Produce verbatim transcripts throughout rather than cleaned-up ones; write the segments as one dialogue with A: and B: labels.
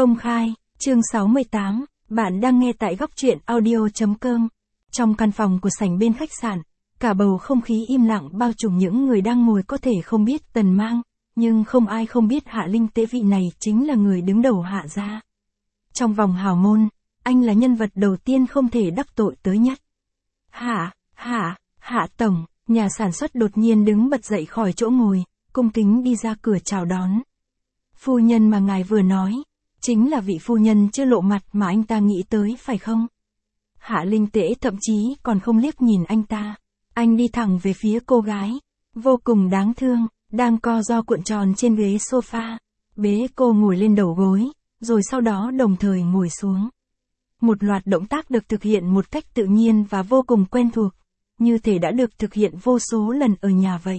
A: Công khai, chương sáu mươi tám, bạn đang nghe tại góc truyện audio.com. Trong căn phòng của sảnh bên khách sạn, cả bầu không khí im lặng bao trùm, những người đang ngồi có thể không biết Tần Mang, nhưng không ai không biết Hạ Linh Tế vị này chính là người đứng đầu Hạ gia. Trong vòng hào môn, anh là nhân vật đầu tiên không thể đắc tội tới nhất. Hạ, Hạ, Hạ Tổng, nhà sản xuất đột nhiên đứng bật dậy khỏi chỗ ngồi, cung kính đi ra cửa chào đón. Phu nhân mà ngài vừa nói, chính là vị phu nhân chưa lộ mặt mà anh ta nghĩ tới phải không? Hạ Linh Tế thậm chí còn không liếc nhìn anh ta. Anh đi thẳng về phía cô gái, vô cùng đáng thương, đang co ro cuộn tròn trên ghế sofa, bế cô ngồi lên đầu gối, rồi sau đó đồng thời ngồi xuống. Một loạt động tác được thực hiện một cách tự nhiên và vô cùng quen thuộc, như thể đã được thực hiện vô số lần ở nhà vậy.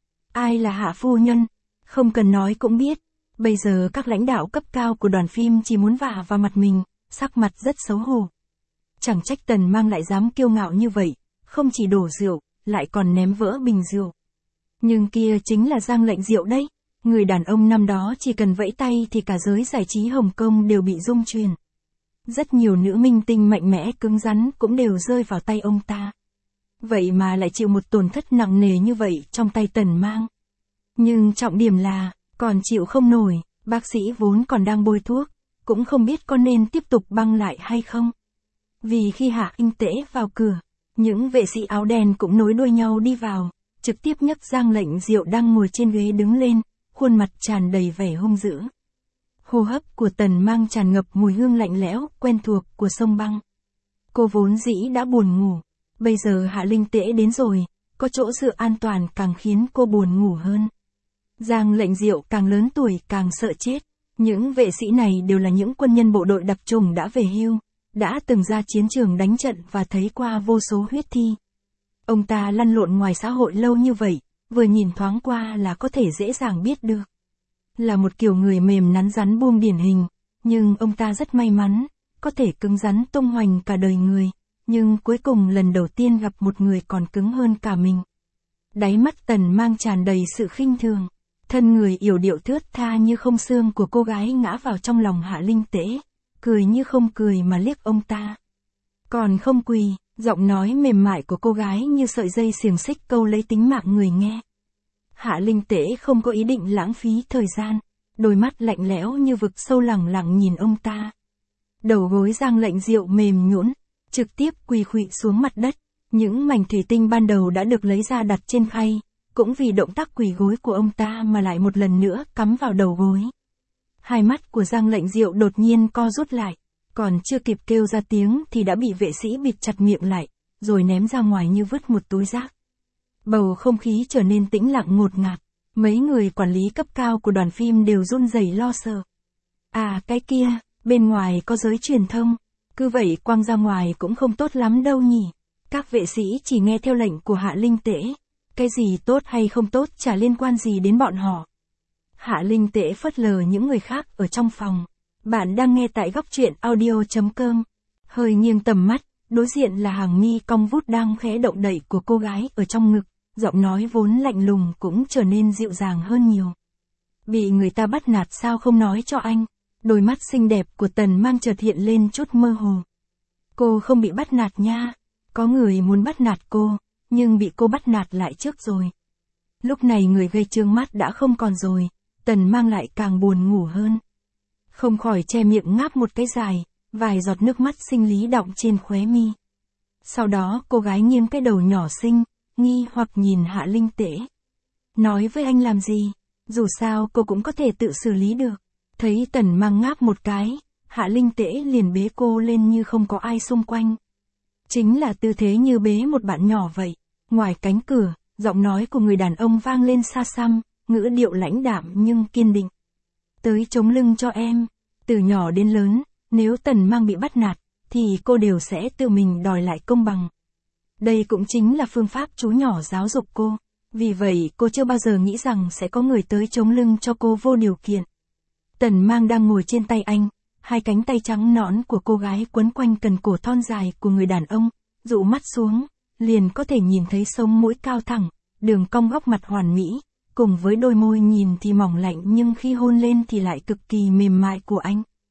A: Ai là Hạ phu nhân? Không cần nói cũng biết. Bây giờ các lãnh đạo cấp cao của đoàn phim chỉ muốn vả vào mặt mình, sắc mặt rất xấu hổ. Chẳng trách Tần Mang lại dám kiêu ngạo như vậy, không chỉ đổ rượu, lại còn ném vỡ bình rượu. Nhưng kia chính là Giang Lệnh Diệu đấy, người đàn ông năm đó chỉ cần vẫy tay thì cả giới giải trí Hồng Kông đều bị rung chuyển. Rất nhiều nữ minh tinh mạnh mẽ cứng rắn cũng đều rơi vào tay ông ta. Vậy mà lại chịu một tổn thất nặng nề như vậy trong tay Tần Mang. Nhưng trọng điểm là, còn chịu không nổi, bác sĩ vốn còn đang bôi thuốc, cũng không biết có nên tiếp tục băng lại hay không. Vì khi Hạ Linh Tế vào cửa, những vệ sĩ áo đen cũng nối đuôi nhau đi vào, trực tiếp nhấc Giang Lệnh Diệu đang ngồi trên ghế đứng lên, khuôn mặt tràn đầy vẻ hung dữ. Hô hấp của Tần Mang tràn ngập mùi hương lạnh lẽo, quen thuộc của sông băng. Cô vốn dĩ đã buồn ngủ, bây giờ Hạ Linh Tế đến rồi, có chỗ dựa an toàn càng khiến cô buồn ngủ hơn. Giang Lệnh Diệu càng lớn tuổi càng sợ chết. Những vệ sĩ này đều là những quân nhân bộ đội đặc chủng đã về hưu, đã từng ra chiến trường đánh trận và thấy qua vô số huyết thi. Ông ta lăn lộn ngoài xã hội lâu như vậy, vừa nhìn thoáng qua là có thể dễ dàng biết được. Là một kiểu người mềm nắn rắn buông điển hình, nhưng ông ta rất may mắn, có thể cứng rắn tung hoành cả đời người, nhưng cuối cùng lần đầu tiên gặp một người còn cứng hơn cả mình. Đáy mắt Tần Mang tràn đầy sự khinh thường. Thân người yểu điệu thướt tha như không xương của cô gái ngã vào trong lòng Hạ Linh Tế, cười như không cười mà liếc ông ta. Còn không quỳ, giọng nói mềm mại của cô gái như sợi dây xiềng xích câu lấy tính mạng người nghe. Hạ Linh Tế không có ý định lãng phí thời gian, đôi mắt lạnh lẽo như vực sâu lẳng lặng nhìn ông ta. Đầu gối Giang Lệnh Diệu mềm nhũn, trực tiếp quỳ khuỵu xuống mặt đất, những mảnh thủy tinh ban đầu đã được lấy ra đặt trên khay. Cũng vì động tác quỳ gối của ông ta mà lại một lần nữa cắm vào đầu gối. Hai mắt của Giang Lệnh Diệu đột nhiên co rút lại, còn chưa kịp kêu ra tiếng thì đã bị vệ sĩ bịt chặt miệng lại, rồi ném ra ngoài như vứt một túi rác. Bầu không khí trở nên tĩnh lặng ngột ngạt, mấy người quản lý cấp cao của đoàn phim đều run rẩy lo sợ. À cái kia, bên ngoài có giới truyền thông, cứ vậy quăng ra ngoài cũng không tốt lắm đâu nhỉ. Các vệ sĩ chỉ nghe theo lệnh của Hạ Linh Tế. Cái gì tốt hay không tốt chả liên quan gì đến bọn họ. Hạ Linh Tế phớt lờ những người khác ở trong phòng. Bạn đang nghe tại góc truyện audio.com. Hơi nghiêng tầm mắt, đối diện là hàng mi cong vút đang khẽ động đậy của cô gái ở trong ngực, giọng nói vốn lạnh lùng cũng trở nên dịu dàng hơn nhiều. Bị người ta bắt nạt sao không nói cho anh? Đôi mắt xinh đẹp của Tần Mang chợt hiện lên chút mơ hồ. Cô không bị bắt nạt nha, có người muốn bắt nạt cô. Nhưng bị cô bắt nạt lại trước rồi. Lúc này người gây trương mắt đã không còn rồi, Tần Mang lại càng buồn ngủ hơn. Không khỏi che miệng ngáp một cái dài, vài giọt nước mắt sinh lý đọng trên khóe mi. Sau đó cô gái nghiêng cái đầu nhỏ xinh, nghi hoặc nhìn Hạ Linh Tế. Nói với anh làm gì, dù sao cô cũng có thể tự xử lý được. Thấy Tần Mang ngáp một cái, Hạ Linh Tế liền bế cô lên như không có ai xung quanh. Chính là tư thế như bế một bạn nhỏ vậy. Ngoài cánh cửa, giọng nói của người đàn ông vang lên xa xăm, ngữ điệu lãnh đạm nhưng kiên định. Tới chống lưng cho em. Từ nhỏ đến lớn, nếu Tần Mang bị bắt nạt, thì cô đều sẽ tự mình đòi lại công bằng. Đây cũng chính là phương pháp chú nhỏ giáo dục cô. Vì vậy cô chưa bao giờ nghĩ rằng sẽ có người tới chống lưng cho cô vô điều kiện. Tần Mang đang ngồi trên tay anh. Hai cánh tay trắng nõn của cô gái quấn quanh cần cổ thon dài của người đàn ông, dụ mắt xuống, liền có thể nhìn thấy sống mũi cao thẳng, đường cong góc mặt hoàn mỹ, cùng với đôi môi nhìn thì mỏng lạnh nhưng khi hôn lên thì lại cực kỳ mềm mại của anh.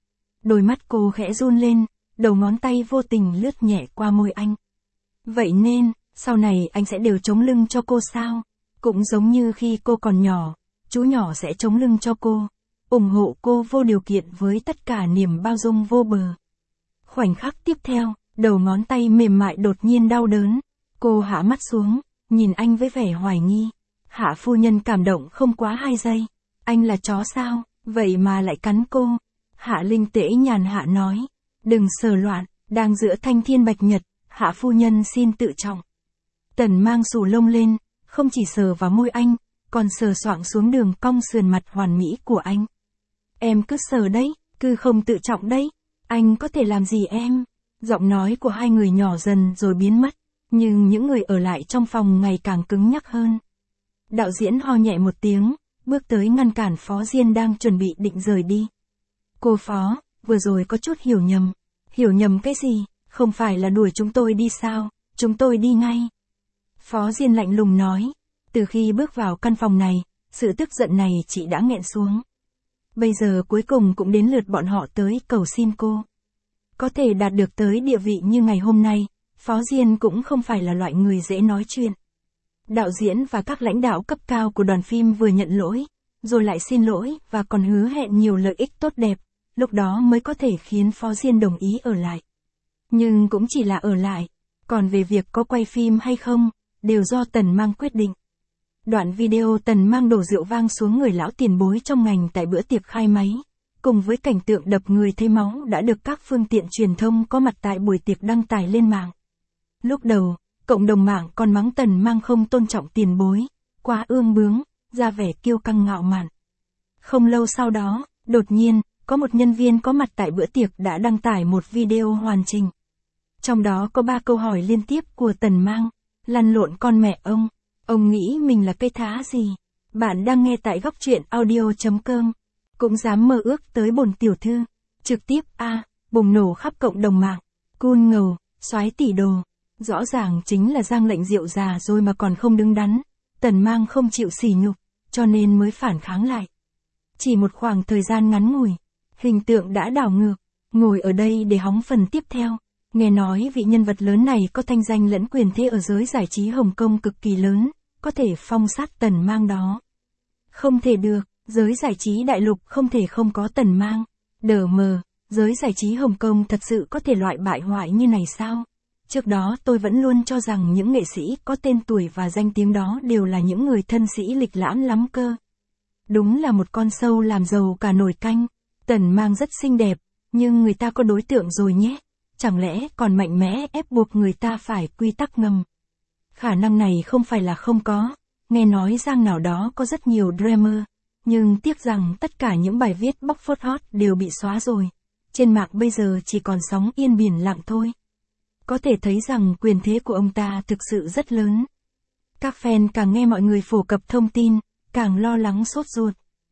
A: Đôi mắt cô khẽ run lên, đầu ngón tay vô tình lướt nhẹ qua môi anh. Vậy nên, sau này anh sẽ đều chống lưng cho cô sao? Cũng giống như khi cô còn nhỏ, chú nhỏ sẽ chống lưng cho cô, ủng hộ cô vô điều kiện với tất cả niềm bao dung vô bờ. Khoảnh khắc tiếp theo, đầu ngón tay mềm mại đột nhiên đau đớn. Cô hạ mắt xuống, nhìn anh với vẻ hoài nghi. Hạ phu nhân cảm động không quá hai giây. Anh là chó sao, vậy mà lại cắn cô. Hạ Linh Tễ nhàn hạ nói. Đừng sờ loạn, đang giữa thanh thiên bạch nhật, Hạ phu nhân xin tự trọng. Tần Mang xù lông lên, không chỉ sờ vào môi anh, còn sờ soạng xuống đường cong sườn mặt hoàn mỹ của anh. Em cứ sờ đấy, cứ không tự trọng đấy. Anh có thể làm gì em? Giọng nói của hai người nhỏ dần rồi biến mất, nhưng những người ở lại trong phòng ngày càng cứng nhắc hơn. Đạo diễn ho nhẹ một tiếng, bước tới ngăn cản Phó Diên đang chuẩn bị định rời đi. Cô Phó, vừa rồi có chút hiểu nhầm. Hiểu nhầm cái gì? Không phải là đuổi chúng tôi đi sao? Chúng tôi đi ngay. Phó Diên lạnh lùng nói. Từ khi bước vào căn phòng này, sự tức giận này chị đã nghẹn xuống. Bây giờ cuối cùng cũng đến lượt bọn họ tới cầu xin cô. Có thể đạt được tới địa vị như ngày hôm nay, Phó Diên cũng không phải là loại người dễ nói chuyện. Đạo diễn và các lãnh đạo cấp cao của đoàn phim vừa nhận lỗi, rồi lại xin lỗi và còn hứa hẹn nhiều lợi ích tốt đẹp, lúc đó mới có thể khiến Phó Diên đồng ý ở lại. Nhưng cũng chỉ là ở lại, còn về việc có quay phim hay không, đều do Tần Mang quyết định. Đoạn video Tần Mang đổ rượu vang xuống người lão tiền bối trong ngành tại bữa tiệc khai máy, cùng với cảnh tượng đập người thấy máu đã được các phương tiện truyền thông có mặt tại buổi tiệc đăng tải lên mạng. Lúc đầu, cộng đồng mạng còn mắng Tần Mang không tôn trọng tiền bối, quá ương bướng, ra vẻ kiêu căng ngạo mạn. Không lâu sau đó, đột nhiên, có một nhân viên có mặt tại bữa tiệc đã đăng tải một video hoàn chỉnh. Trong đó có ba câu hỏi liên tiếp của Tần Mang. Lăn lộn con mẹ ông, ông nghĩ mình là cây thá gì? Bạn đang nghe tại góc truyện audio chấm com. Cũng dám mơ ước tới bổn tiểu thư. Trực tiếp a à, bùng nổ khắp cộng đồng mạng. Cool ngầu, soái tỷ đồ. Rõ ràng chính là Giang Lệnh Diệu già rồi mà còn không đứng đắn. Tần Mang không chịu sỉ nhục, cho nên mới phản kháng lại. Chỉ một khoảng thời gian ngắn ngủi, hình tượng đã đảo ngược. Ngồi ở đây để hóng phần tiếp theo. Nghe nói vị nhân vật lớn này có thanh danh lẫn quyền thế ở giới giải trí Hồng Kông cực kỳ lớn, có thể phong sát Tần Mang đó. Không thể được, giới giải trí đại lục không thể không có Tần Mang. Đờ mờ, giới giải trí Hồng Kông thật sự có thể loại bại hoại như này sao? Trước đó tôi vẫn luôn cho rằng những nghệ sĩ có tên tuổi và danh tiếng đó đều là những người thân sĩ lịch lãm lắm cơ. Đúng là một con sâu làm giàu cả nồi canh. Tần Mang rất xinh đẹp, nhưng người ta có đối tượng rồi nhé. Chẳng lẽ còn mạnh mẽ ép buộc người ta phải quy tắc ngầm? Khả năng này không phải là không có. Nghe nói Giang nào đó có rất nhiều dreamer, nhưng tiếc rằng tất cả những bài viết bóc phốt hot đều bị xóa rồi. Trên mạng bây giờ chỉ còn sóng yên biển lặng thôi. Có thể thấy rằng quyền thế của ông ta thực sự rất lớn. Các fan càng nghe mọi người phổ cập thông tin, càng lo lắng sốt ruột.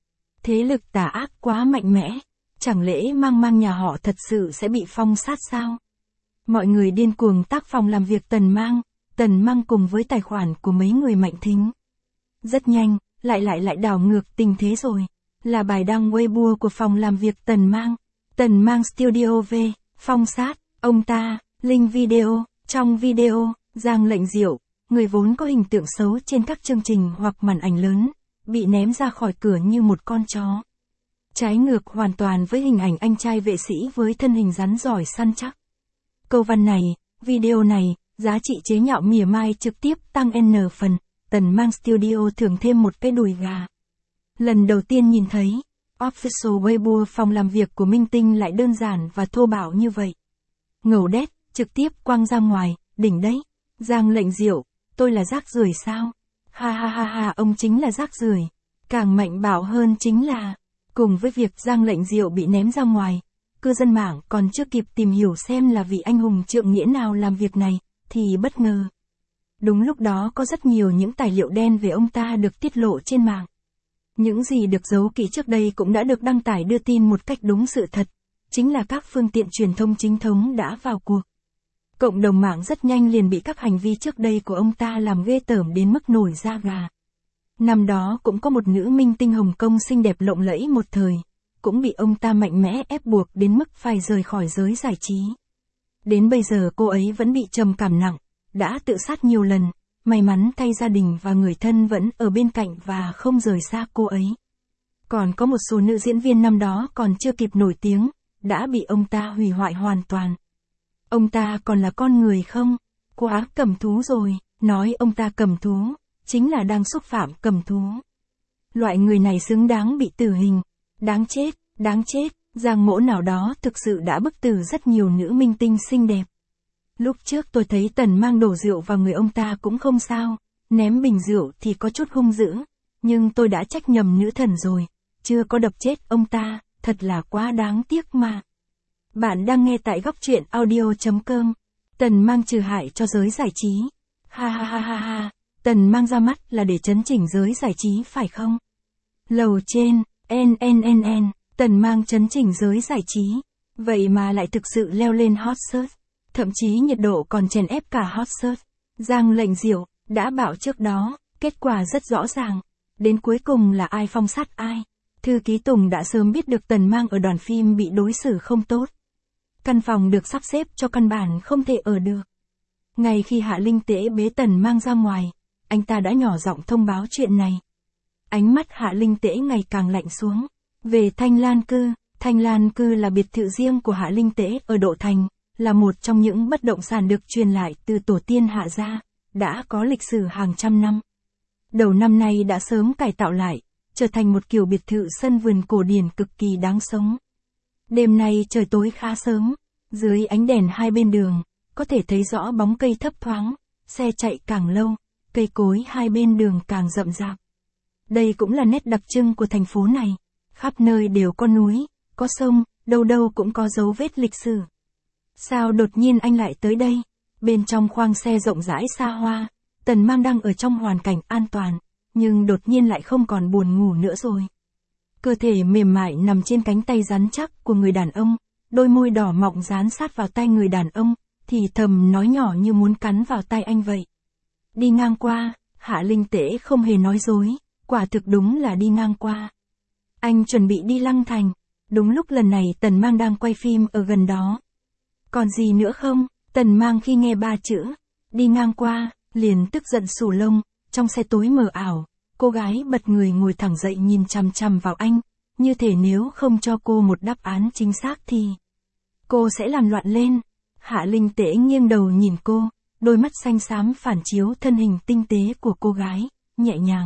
A: Thế lực tà ác quá mạnh mẽ. Chẳng lẽ Mang Mang nhà họ thật sự sẽ bị phong sát sao? Mọi người điên cuồng tác phòng làm việc Tần Mang, Tần Mang cùng với tài khoản của mấy người Mạnh Thính. Rất nhanh, lại lại lại đảo ngược tình thế rồi. Là bài đăng Weibo của phòng làm việc Tần Mang. Tần Mang Studio V, phong sát, ông ta, link video, trong video, Giang Lệnh Diệu, người vốn có hình tượng xấu trên các chương trình hoặc màn ảnh lớn, bị ném ra khỏi cửa như một con chó. Trái ngược hoàn toàn với hình ảnh anh trai vệ sĩ với thân hình rắn giỏi săn chắc. Câu văn này, video này, giá trị chế nhạo mỉa mai trực tiếp tăng N phần, Tần Mang Studio thưởng thêm một cái đùi gà. Lần đầu tiên nhìn thấy, official Weibo phòng làm việc của Minh Tinh lại đơn giản và thô bạo như vậy. Ngầu đét, trực tiếp quăng ra ngoài, đỉnh đấy. Giang Lệnh Diệu, tôi là rác rưởi sao? Ha ha ha ha, ông chính là rác rưởi. Càng mạnh bạo hơn chính là, cùng với việc Giang Lệnh Diệu bị ném ra ngoài, cư dân mạng còn chưa kịp tìm hiểu xem là vị anh hùng trượng nghĩa nào làm việc này, thì bất ngờ. Đúng lúc đó có rất nhiều những tài liệu đen về ông ta được tiết lộ trên mạng. Những gì được giấu kỹ trước đây cũng đã được đăng tải đưa tin một cách đúng sự thật, chính là các phương tiện truyền thông chính thống đã vào cuộc. Cộng đồng mạng rất nhanh liền bị các hành vi trước đây của ông ta làm ghê tởm đến mức nổi da gà. Năm đó cũng có một nữ minh tinh Hồng Kông xinh đẹp lộng lẫy một thời, cũng bị ông ta mạnh mẽ ép buộc đến mức phải rời khỏi giới giải trí. Đến bây giờ cô ấy vẫn bị trầm cảm nặng, đã tự sát nhiều lần, may mắn thay gia đình và người thân vẫn ở bên cạnh và không rời xa cô ấy. Còn có một số nữ diễn viên năm đó còn chưa kịp nổi tiếng, đã bị ông ta hủy hoại hoàn toàn. Ông ta còn là con người không? Quá cầm thú rồi, nói ông ta cầm thú, chính là đang xúc phạm cầm thú. Loại người này xứng đáng bị tử hình, đáng chết, đáng chết, Giang Mỗ nào đó thực sự đã bức tử rất nhiều nữ minh tinh xinh đẹp. Lúc trước tôi thấy Tần Mang đổ rượu vào người ông ta cũng không sao, ném bình rượu thì có chút hung dữ, nhưng tôi đã trách nhầm nữ thần rồi, chưa có đập chết ông ta, thật là quá đáng tiếc mà. Bạn đang nghe tại góc truyện audio chấm com. Tần Mang trừ hại cho giới giải trí. Ha ha ha ha ha, Tần Mang ra mắt là để chấn chỉnh giới giải trí phải không? Lầu trên, en en en en, Tần Mang chấn chỉnh giới giải trí. Vậy mà lại thực sự leo lên hot search. Thậm chí nhiệt độ còn chèn ép cả hot search. Giang Lệnh Diệu đã bảo trước đó, kết quả rất rõ ràng. Đến cuối cùng là ai phong sát ai. Thư ký Tùng đã sớm biết được Tần Mang ở đoàn phim bị đối xử không tốt. Căn phòng được sắp xếp cho căn bản không thể ở được. Ngay khi Hạ Linh Tễ bế Tần Mang ra ngoài, anh ta đã nhỏ giọng thông báo chuyện này. Ánh mắt Hạ Linh Tễ ngày càng lạnh xuống. Về Thanh Lan Cư, Thanh Lan Cư là biệt thự riêng của Hạ Linh Tễ ở Độ Thành, là một trong những bất động sản được truyền lại từ tổ tiên Hạ gia, đã có lịch sử hàng trăm năm. Đầu năm nay đã sớm cải tạo lại, trở thành một kiểu biệt thự sân vườn cổ điển cực kỳ đáng sống. Đêm nay trời tối khá sớm, dưới ánh đèn hai bên đường, có thể thấy rõ bóng cây thấp thoáng, xe chạy càng lâu, cây cối hai bên đường càng rậm rạp. Đây cũng là nét đặc trưng của thành phố này, khắp nơi đều có núi, có sông, đâu đâu cũng có dấu vết lịch sử. Sao đột nhiên anh lại tới đây? Bên trong khoang xe rộng rãi xa hoa, Tần Mang đang ở trong hoàn cảnh an toàn, nhưng đột nhiên lại không còn buồn ngủ nữa rồi. Cơ thể mềm mại nằm trên cánh tay rắn chắc của người đàn ông, đôi môi đỏ mọng dán sát vào tay người đàn ông, thì thầm nói nhỏ như muốn cắn vào tay anh vậy. Đi ngang qua, Hạ Linh Tễ không hề nói dối, quả thực đúng là đi ngang qua. Anh chuẩn bị đi Lăng Thành, đúng lúc lần này Tần Mang đang quay phim ở gần đó. Còn gì nữa không? Tần Mang khi nghe ba chữ, đi ngang qua, liền tức giận xù lông, trong xe tối mờ ảo, cô gái bật người ngồi thẳng dậy nhìn chằm chằm vào anh, như thể nếu không cho cô một đáp án chính xác thì cô sẽ làm loạn lên. Hạ Linh Tễ nghiêng đầu nhìn cô, đôi mắt xanh xám phản chiếu thân hình tinh tế của cô gái, nhẹ nhàng.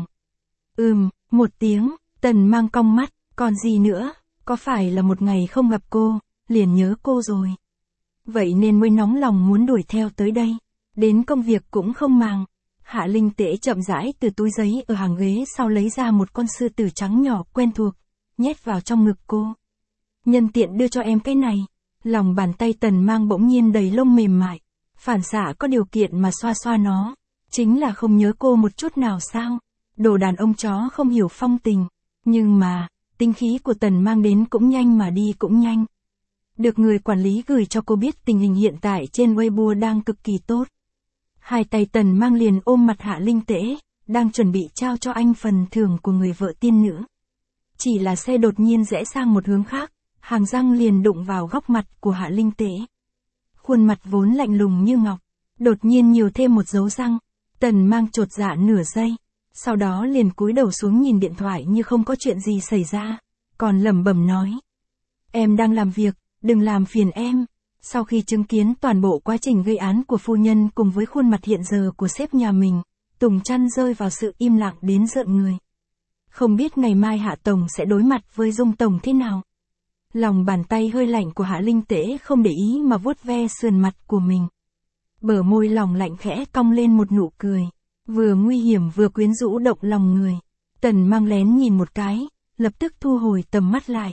A: Ừm, một tiếng, Tần Mang cong mắt, còn gì nữa, có phải là một ngày không gặp cô, liền nhớ cô rồi. Vậy nên mới nóng lòng muốn đuổi theo tới đây, đến công việc cũng không màng. Hạ Linh Tễ chậm rãi từ túi giấy ở hàng ghế sau lấy ra một con sư tử trắng nhỏ quen thuộc, nhét vào trong ngực cô. Nhân tiện đưa cho em cái này. Lòng bàn tay Tần Mang bỗng nhiên đầy lông mềm mại, phản xạ có điều kiện mà xoa xoa nó. Chính là không nhớ cô một chút nào sao? Đồ đàn ông chó không hiểu phong tình. Nhưng mà, tinh khí của Tần Mang đến cũng nhanh mà đi cũng nhanh. Được người quản lý gửi cho cô biết tình hình hiện tại trên Weibo đang cực kỳ tốt. Hai tay Tần Mang liền ôm mặt Hạ Linh Tễ, đang chuẩn bị trao cho anh phần thưởng của người vợ tiên nữ. Chỉ là xe đột nhiên rẽ sang một hướng khác, hàm răng liền đụng vào góc mặt của Hạ Linh Tễ. Khuôn mặt vốn lạnh lùng như ngọc, đột nhiên nhiều thêm một dấu răng. Tần Mang chột dạ nửa giây, sau đó liền cúi đầu xuống nhìn điện thoại như không có chuyện gì xảy ra, còn lẩm bẩm nói: "Em đang làm việc, đừng làm phiền em." Sau khi chứng kiến toàn bộ quá trình gây án của phu nhân cùng với khuôn mặt hiện giờ của sếp nhà mình, Tùng Trăn rơi vào sự im lặng đến rợn người. Không biết ngày mai Hạ Tổng sẽ đối mặt với Dung Tổng thế nào. Lòng bàn tay hơi lạnh của Hạ Linh Tễ không để ý mà vuốt ve sườn mặt của mình. Bờ môi lòng lạnh khẽ cong lên một nụ cười, vừa nguy hiểm vừa quyến rũ động lòng người. Tần Mang lén nhìn một cái, lập tức thu hồi tầm mắt lại.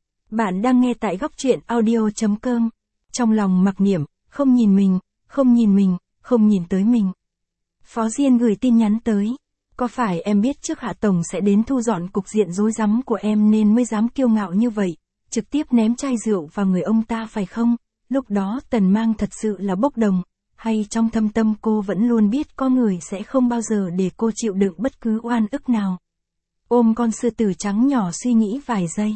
A: Bạn đang nghe tại góc truyện audio chấm com. Trong lòng mặc niệm, không nhìn mình, không nhìn mình, không nhìn tới mình. Phó Diên gửi tin nhắn tới. Có phải em biết trước Hạ Tổng sẽ đến thu dọn cục diện rối rắm của em nên mới dám kiêu ngạo như vậy, trực tiếp ném chai rượu vào người ông ta phải không? Lúc đó Tần Mang thật sự là bốc đồng, hay trong thâm tâm cô vẫn luôn biết có người sẽ không bao giờ để cô chịu đựng bất cứ oan ức nào. Ôm con sư tử trắng nhỏ suy nghĩ vài giây,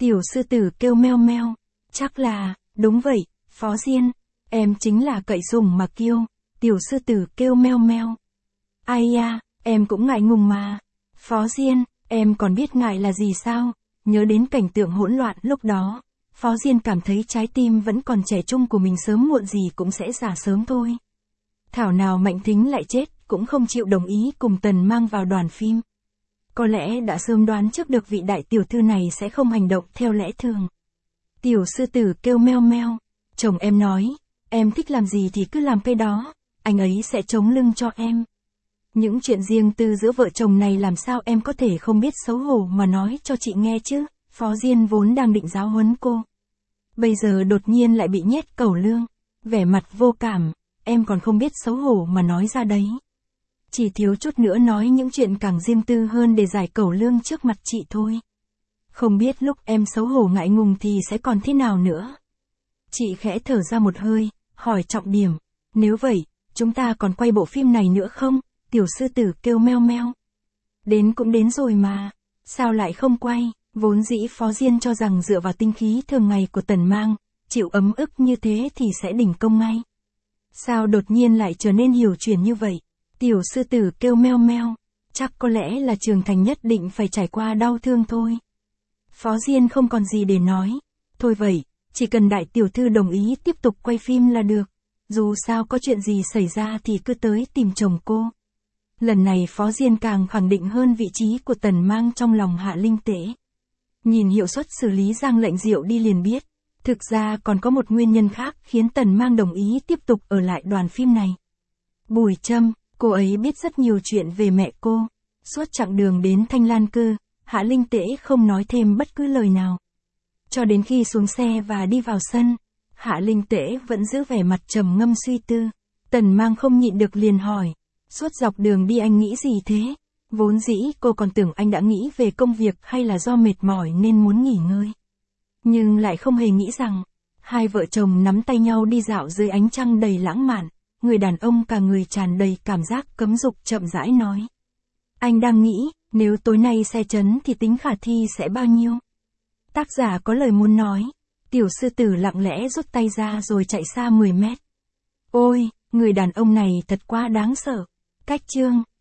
A: Tiểu sư tử kêu meo meo. Chắc là, đúng vậy, Phó Diên. Em chính là cậy sùng mà kiêu. Tiểu sư tử kêu meo meo. Ai da, em cũng ngại ngùng mà. Phó Diên, em còn biết ngại là gì sao? Nhớ đến cảnh tượng hỗn loạn lúc đó. Phó Diên cảm thấy trái tim vẫn còn trẻ trung của mình sớm muộn gì cũng sẽ già sớm thôi. Thảo nào Mạnh Thính lại chết, cũng không chịu đồng ý cùng Tần Mang vào đoàn phim. Có lẽ đã sớm đoán trước được vị đại tiểu thư này sẽ không hành động theo lẽ thường. Tiểu sư tử kêu meo meo. Chồng em nói, em thích làm gì thì cứ làm cái đó, anh ấy sẽ chống lưng cho em. Những chuyện riêng tư giữa vợ chồng này làm sao em có thể không biết xấu hổ mà nói cho chị nghe chứ? Phó Diên vốn đang định giáo huấn cô. Bây giờ đột nhiên lại bị nhét cẩu lương. Vẻ mặt vô cảm, em còn không biết xấu hổ mà nói ra đấy. Chỉ thiếu chút nữa nói những chuyện càng riêng tư hơn để giải cẩu lương trước mặt chị thôi. Không biết lúc em xấu hổ ngại ngùng thì sẽ còn thế nào nữa. Chị khẽ thở ra một hơi, hỏi trọng điểm. Nếu vậy, chúng ta còn quay bộ phim này nữa không? Tiểu sư tử kêu meo meo. Đến cũng đến rồi mà. Sao lại không quay? Vốn dĩ Phó Diên cho rằng dựa vào tinh khí thường ngày của Tần Mang, chịu ấm ức như thế thì sẽ đỉnh công ngay. Sao đột nhiên lại trở nên hiểu chuyển như vậy? Tiểu sư tử kêu meo meo. Chắc có lẽ là trưởng thành nhất định phải trải qua đau thương thôi. Phó Diên không còn gì để nói. Thôi vậy, chỉ cần đại tiểu thư đồng ý tiếp tục quay phim là được. Dù sao có chuyện gì xảy ra thì cứ tới tìm chồng cô. Lần này Phó Diên càng khẳng định hơn vị trí của Tần Mang trong lòng Hạ Linh Tễ. Nhìn hiệu suất xử lý Giang Lệnh Diệu đi liền biết. Thực ra còn có một nguyên nhân khác khiến Tần Mang đồng ý tiếp tục ở lại đoàn phim này. Bùi Trâm, cô ấy biết rất nhiều chuyện về mẹ cô. Suốt chặng đường đến Thanh Lan Cư, Hạ Linh Tễ không nói thêm bất cứ lời nào. Cho đến khi xuống xe và đi vào sân, Hạ Linh Tễ vẫn giữ vẻ mặt trầm ngâm suy tư. Tần Mang không nhịn được liền hỏi. Suốt dọc đường đi anh nghĩ gì thế? Vốn dĩ cô còn tưởng anh đã nghĩ về công việc hay là do mệt mỏi nên muốn nghỉ ngơi. Nhưng lại không hề nghĩ rằng, hai vợ chồng nắm tay nhau đi dạo dưới ánh trăng đầy lãng mạn, người đàn ông cả người tràn đầy cảm giác cấm dục chậm rãi nói. Anh đang nghĩ, nếu tối nay xe chấn thì tính khả thi sẽ bao nhiêu? Tác giả có lời muốn nói. Tiểu sư tử lặng lẽ rút tay ra rồi chạy xa mười mét. Ôi, người đàn ông này thật quá đáng sợ. Cách chương